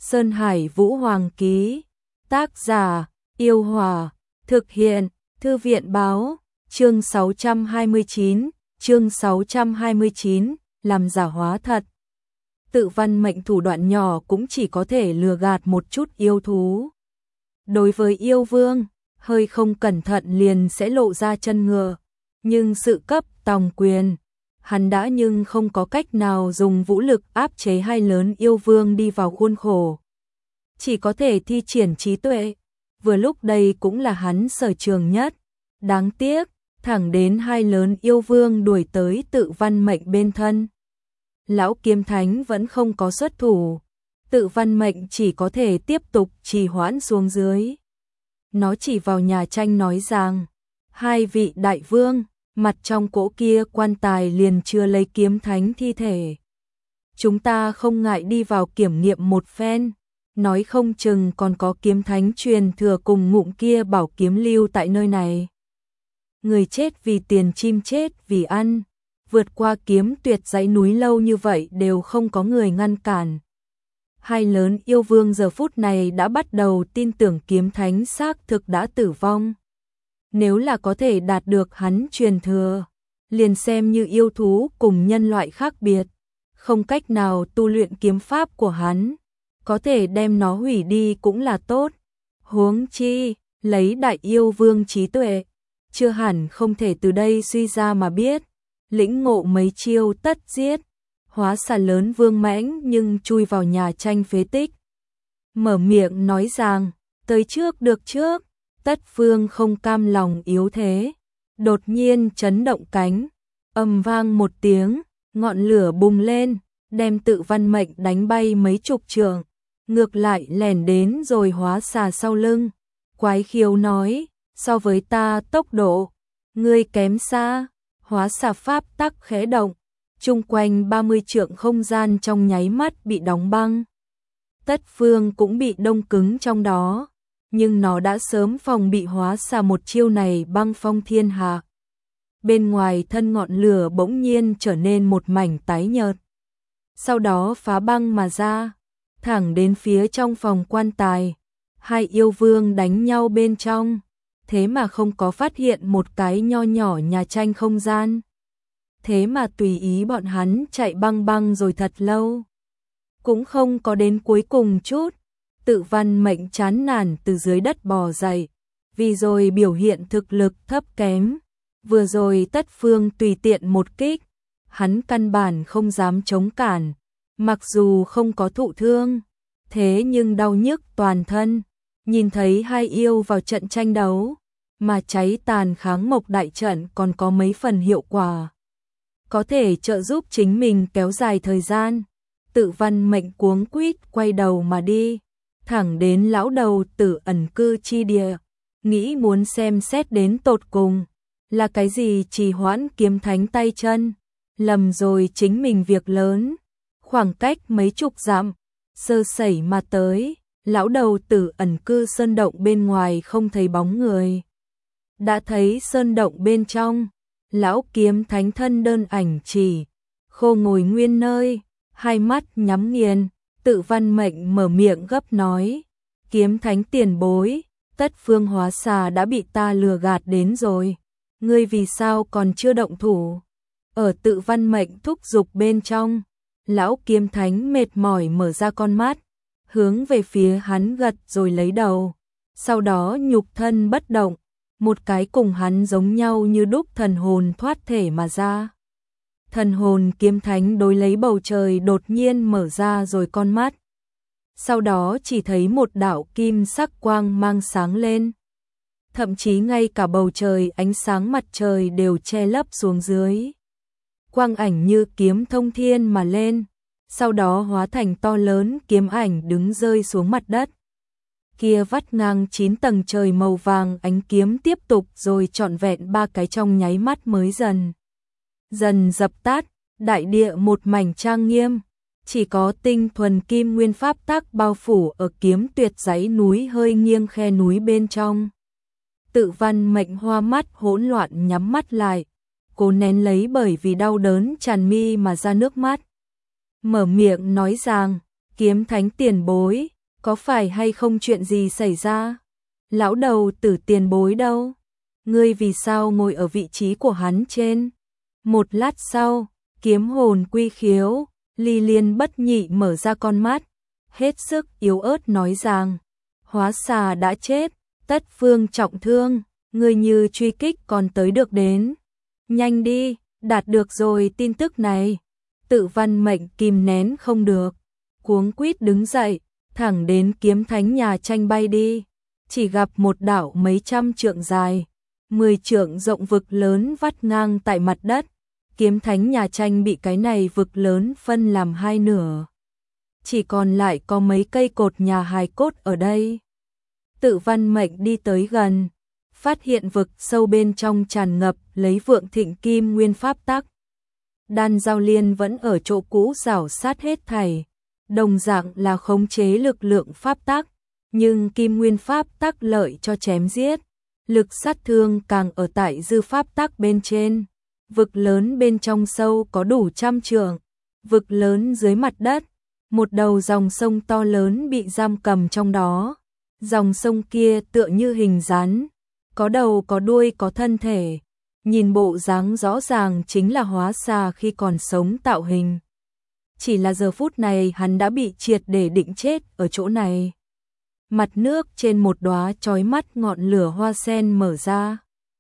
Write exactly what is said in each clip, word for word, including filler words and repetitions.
Sơn Hải Vũ Hoàng ký. Tác giả: Yêu Hòa. Thực hiện: Thư viện báo. Chương sáu trăm hai mươi chín, chương sáu trăm hai mươi chín, làm giả hóa thật. Tự văn mệnh thủ đoạn nhỏ cũng chỉ có thể lừa gạt một chút yêu thú. Đối với yêu vương, hơi không cẩn thận liền sẽ lộ ra chân ngựa, nhưng sự cấp tòng quyền, hắn đã nhưng không có cách nào dùng vũ lực áp chế hai lớn yêu vương đi vào khuôn khổ. Chỉ có thể thi triển trí tuệ, vừa lúc đây cũng là hắn sở trường nhất. Đáng tiếc, thẳng đến hai lớn yêu vương đuổi tới tự văn mệnh bên thân. Lão kiếm thánh vẫn không có xuất thủ, tự văn mệnh chỉ có thể tiếp tục trì hoãn xuống dưới. Nó chỉ vào nhà tranh nói rằng, hai vị đại vương, mặt trong cỗ kia quan tài liền chưa lấy kiếm thánh thi thể. Chúng ta không ngại đi vào kiểm nghiệm một phen, nói không chừng còn có kiếm thánh truyền thừa cùng ngụm kia bảo kiếm lưu tại nơi này. Người chết vì tiền, chim chết vì ăn, vượt qua kiếm tuyệt dãy núi lâu như vậy đều không có người ngăn cản. Hai lớn yêu vương giờ phút này đã bắt đầu tin tưởng kiếm thánh xác thực đã tử vong. Nếu là có thể đạt được hắn truyền thừa, liền xem như yêu thú cùng nhân loại khác biệt, không cách nào tu luyện kiếm pháp của hắn, có thể đem nó hủy đi cũng là tốt. Huống chi, lấy đại yêu vương trí tuệ, chưa hẳn không thể từ đây suy ra mà biết, lĩnh ngộ mấy chiêu tất giết. Hóa xà lớn vương mãnh nhưng chui vào nhà tranh phế tích, mở miệng nói rằng, tới trước được trước. Tất Phương không cam lòng yếu thế, đột nhiên chấn động cánh, ầm vang một tiếng, ngọn lửa bùng lên, đem tự văn mệnh đánh bay mấy chục trượng, ngược lại lẻn đến rồi hóa xà sau lưng. Quái khiếu nói, so với ta tốc độ, ngươi kém xa. Hóa xà pháp tắc khẽ động, chung quanh ba mươi trượng không gian trong nháy mắt bị đóng băng. Tất Phương cũng bị đông cứng trong đó, nhưng nó đã sớm phòng bị hóa xà một chiêu này băng phong thiên hạ. Bên ngoài thân ngọn lửa bỗng nhiên trở nên một mảnh tái nhợt, sau đó phá băng mà ra, thẳng đến phía trong phòng quan tài. Hai yêu vương đánh nhau bên trong, thế mà không có phát hiện một cái nho nhỏ nhà tranh không gian. Thế mà tùy ý bọn hắn chạy băng băng rồi thật lâu, cũng không có đến cuối cùng chút. Tự văn mệnh chán nản từ dưới đất bò dậy, vì rồi biểu hiện thực lực thấp kém. Vừa rồi Tất Phương tùy tiện một kích, hắn căn bản không dám chống cản, mặc dù không có thụ thương, thế nhưng đau nhức toàn thân. Nhìn thấy hai yêu vào trận tranh đấu, mà cháy tàn kháng mộc đại trận còn có mấy phần hiệu quả, có thể trợ giúp chính mình kéo dài thời gian. Tự văn mệnh cuống quýt quay đầu mà đi, thẳng đến lão đầu tử ẩn cư chi địa, nghĩ muốn xem xét đến tột cùng là cái gì trì hoãn kiếm thánh tay chân. Lầm rồi chính mình việc lớn, khoảng cách mấy chục dặm, sơ sẩy mà tới. Lão đầu tử ẩn cư sơn động bên ngoài không thấy bóng người, đã thấy sơn động bên trong, lão kiếm thánh thân đơn ảnh chỉ khô ngồi nguyên nơi, hai mắt nhắm nghiền. Tự văn mệnh mở miệng gấp nói, kiếm thánh tiền bối, Tất Phương hóa xà đã bị ta lừa gạt đến rồi, ngươi vì sao còn chưa động thủ? Ở tự văn mệnh thúc giục bên trong, lão kiếm thánh mệt mỏi mở ra con mắt, hướng về phía hắn gật rồi lấy đầu, sau đó nhục thân bất động, một cái cùng hắn giống nhau như đúc thần hồn thoát thể mà ra. Thần hồn kiếm thánh đối lấy bầu trời đột nhiên mở ra rồi con mắt, sau đó chỉ thấy một đạo kim sắc quang mang sáng lên, thậm chí ngay cả bầu trời ánh sáng mặt trời đều che lấp xuống dưới. Quang ảnh như kiếm thông thiên mà lên, sau đó hóa thành to lớn kiếm ảnh đứng rơi xuống mặt đất. Kia vắt ngang chín tầng trời màu vàng ánh kiếm tiếp tục rồi trọn vẹn ba cái trong nháy mắt mới dần dần dập tắt. Đại địa một mảnh trang nghiêm, chỉ có tinh thuần kim nguyên pháp tắc bao phủ ở kiếm tuyệt dãy núi hơi nghiêng khe núi bên trong. Tự văn mệnh hoa mắt hỗn loạn nhắm mắt lại, cố nén lấy bởi vì đau đớn tràn mi mà ra nước mắt, mở miệng nói rằng, Kiếm Thánh tiền bối, có phải hay không chuyện gì xảy ra? Lão đầu tử tiền bối đâu? Ngươi vì sao ngồi ở vị trí của hắn trên? Một lát sau, kiếm hồn quy khiếu, Ly Liên bất nhị mở ra con mắt, hết sức yếu ớt nói rằng, hóa xà đã chết, Tất Phương trọng thương, ngươi như truy kích còn tới được đến. Nhanh đi, đạt được rồi tin tức này. Tự Văn Mệnh kìm nén không được, cuống quýt đứng dậy, thẳng đến Kiếm Thánh nhà tranh bay đi. Chỉ gặp một đảo mấy trăm trượng dài, mười trượng rộng vực lớn vắt ngang tại mặt đất. Kiếm Thánh nhà tranh bị cái này vực lớn phân làm hai nửa. Chỉ còn lại có mấy cây cột nhà hài cốt ở đây. Tự Văn Mệnh đi tới gần, phát hiện vực sâu bên trong tràn ngập lấy vượng thịnh kim nguyên pháp tắc. Đan Giao Liên vẫn ở chỗ cũ rảo sát hết thảy, đồng dạng là khống chế lực lượng pháp tắc, nhưng kim nguyên pháp tắc lợi cho chém giết, lực sát thương càng ở tại dư pháp tắc bên trên. Vực lớn bên trong sâu có đủ trăm trượng, vực lớn dưới mặt đất, một đầu dòng sông to lớn bị giam cầm trong đó. Dòng sông kia tựa như hình rắn, có đầu có đuôi có thân thể, nhìn bộ dáng rõ ràng chính là hóa xà khi còn sống tạo hình. Chỉ là giờ phút này hắn đã bị triệt để định chết ở chỗ này. Mặt nước trên một đóa chói mắt ngọn lửa hoa sen mở ra.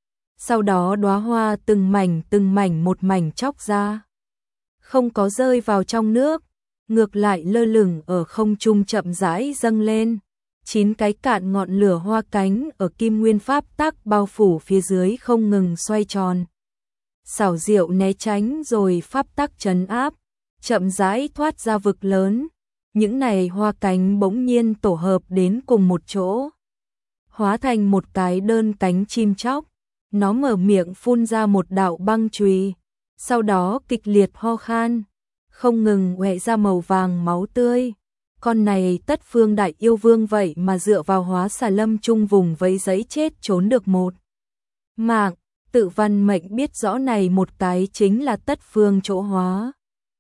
Sau đó đóa hoa từng mảnh từng mảnh một mảnh chóc ra. Không có rơi vào trong nước, ngược lại lơ lửng ở không trung chậm rãi dâng lên. Chín cái cạn ngọn lửa hoa cánh ở kim nguyên pháp tắc bao phủ phía dưới không ngừng xoay tròn. Xảo diệu né tránh rồi pháp tắc trấn áp, chậm rãi thoát ra vực lớn. Những này hoa cánh bỗng nhiên tổ hợp đến cùng một chỗ, hóa thành một cái đơn cánh chim chóc. Nó mở miệng phun ra một đạo băng chùy, sau đó kịch liệt ho khan, không ngừng hoẹ ra màu vàng máu tươi. Con này Tất Phương đại yêu vương vậy mà dựa vào hóa xà lâm chung vùng vẫy giấy chết trốn được một mạng. Tự Văn Mệnh biết rõ này một cái chính là Tất Phương chỗ hóa.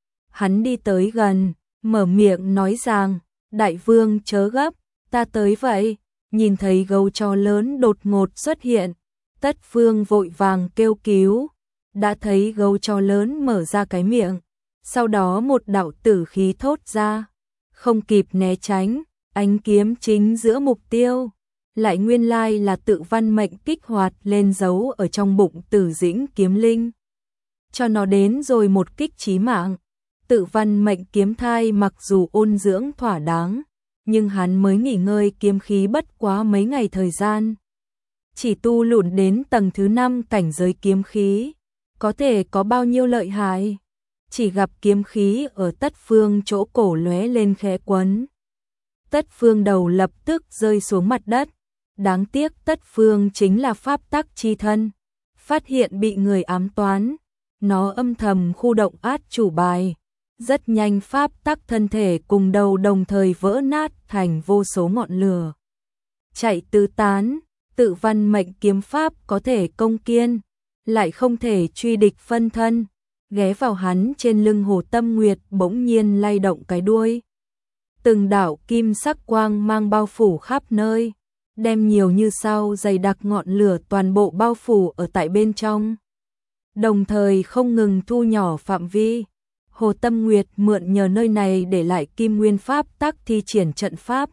Hắn đi tới gần, mở miệng nói rằng, đại vương chớ gấp, ta tới vậy. Nhìn thấy gấu chó lớn đột ngột xuất hiện, Tất Phương vội vàng kêu cứu. Đã thấy gấu chó lớn mở ra cái miệng, sau đó một đạo tử khí thốt ra. Không kịp né tránh, ánh kiếm chính giữa mục tiêu. Lại nguyên lai là Tự Văn Mệnh kích hoạt lên dấu ở trong bụng Tử Dĩnh kiếm linh. Cho nó đến rồi một kích chí mạng. Tự Văn Mệnh kiếm thai mặc dù ôn dưỡng thỏa đáng, nhưng hắn mới nghỉ ngơi kiếm khí bất quá mấy ngày thời gian. Chỉ tu luyện đến tầng thứ năm cảnh giới kiếm khí, có thể có bao nhiêu lợi hại. Chỉ gặp kiếm khí ở Tất Phương chỗ cổ lóe lên khẽ quấn. Tất Phương đầu lập tức rơi xuống mặt đất. Đáng tiếc Tất Phương chính là pháp tắc chi thân. Phát hiện bị người ám toán, nó âm thầm khu động át chủ bài. Rất nhanh pháp tắc thân thể cùng đầu đồng thời vỡ nát thành vô số ngọn lửa. Chạy tứ tán, Tự Văn Mệnh kiếm pháp có thể công kiên, lại không thể truy địch phân thân. Ghé vào hắn trên lưng Hồ Tâm Nguyệt bỗng nhiên lay động cái đuôi. Từng đạo kim sắc quang mang bao phủ khắp nơi, đem nhiều như sao dày đặc ngọn lửa toàn bộ bao phủ ở tại bên trong. Đồng thời không ngừng thu nhỏ phạm vi. Hồ Tâm Nguyệt mượn nhờ nơi này để lại kim nguyên pháp tắc thi triển trận pháp.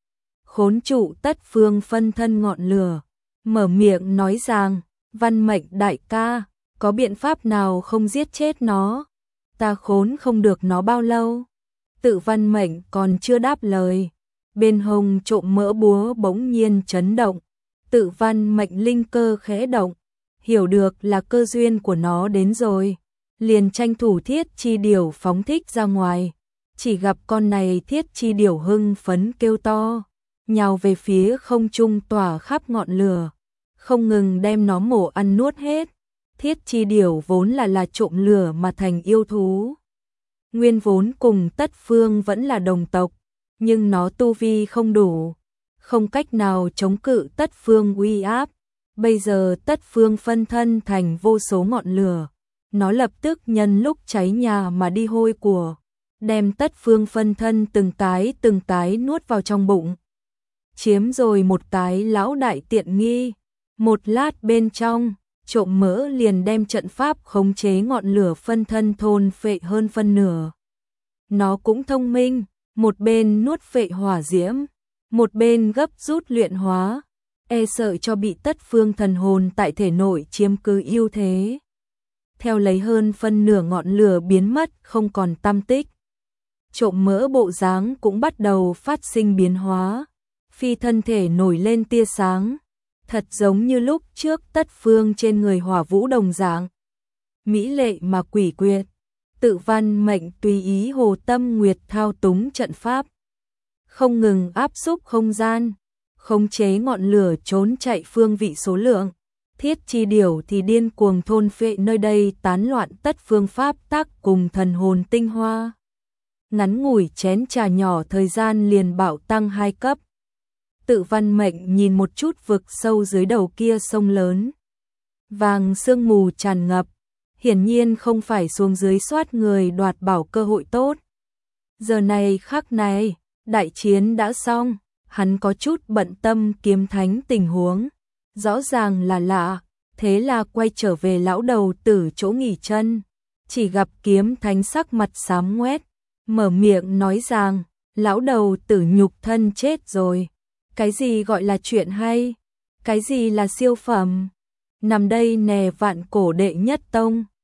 Khốn trụ Tất Phương phân thân ngọn lửa, mở miệng nói rằng, Văn Mệnh đại ca, có biện pháp nào không giết chết nó? Ta khốn không được nó bao lâu. Tự Văn Mệnh còn chưa đáp lời, bên hông trộm mỡ búa bỗng nhiên chấn động. Tự Văn Mệnh linh cơ khẽ động, hiểu được là cơ duyên của nó đến rồi, liền tranh thủ thiết chi điểu phóng thích ra ngoài. Chỉ gặp con này thiết chi điểu hưng phấn kêu to, nhào về phía không trung tỏa khắp ngọn lửa, không ngừng đem nó mổ ăn nuốt hết. Thiết chi điểu vốn là là trộm lửa mà thành yêu thú. Nguyên vốn cùng Tất Phương vẫn là đồng tộc, nhưng nó tu vi không đủ, không cách nào chống cự Tất Phương uy áp. Bây giờ Tất Phương phân thân thành vô số ngọn lửa, nó lập tức nhân lúc cháy nhà mà đi hôi của. đem tất phương phân thân từng tái từng tái nuốt vào trong bụng. Chiếm rồi một tái lão đại tiện nghi, một lát bên trong, trộm mỡ liền đem trận pháp khống chế ngọn lửa phân thân thôn phệ hơn phân nửa. Nó cũng thông minh, một bên nuốt phệ hỏa diễm, một bên gấp rút luyện hóa, e sợ cho bị tất phương thần hồn tại thể nội chiếm cứ ưu thế. Theo lấy hơn phân nửa ngọn lửa biến mất không còn tăm tích. Trộm mỡ bộ dáng cũng bắt đầu phát sinh biến hóa, phi thân thể nổi lên tia sáng, thật giống như lúc trước tất phương trên người hỏa vũ đồng dạng. Mỹ lệ mà quỷ quyệt, tự văn mệnh tùy ý Hồ Tâm Nguyệt thao túng trận pháp, không ngừng áp xúc không gian, khống chế ngọn lửa trốn chạy phương vị số lượng. Thiết chi điểu thì điên cuồng thôn phệ nơi đây tán loạn tất phương pháp tác cùng thần hồn tinh hoa. Ngắn ngủi chén trà nhỏ thời gian liền bạo tăng hai cấp. Tự văn mệnh nhìn một chút vực sâu dưới đầu kia sông lớn. Vàng sương mù tràn ngập, hiển nhiên không phải xuống dưới soát người đoạt bảo cơ hội tốt. Giờ này khắc này, đại chiến đã xong, hắn có chút bận tâm kiếm thánh tình huống. Rõ ràng là lạ, thế là quay trở về lão đầu tử chỗ nghỉ chân. Chỉ gặp kiếm thánh sắc mặt xám ngoét, mở miệng nói rằng, lão đầu tử nhục thân chết rồi. Cái gì gọi là chuyện hay? Cái gì là siêu phẩm? Nằm đây nè vạn cổ đệ nhất tông.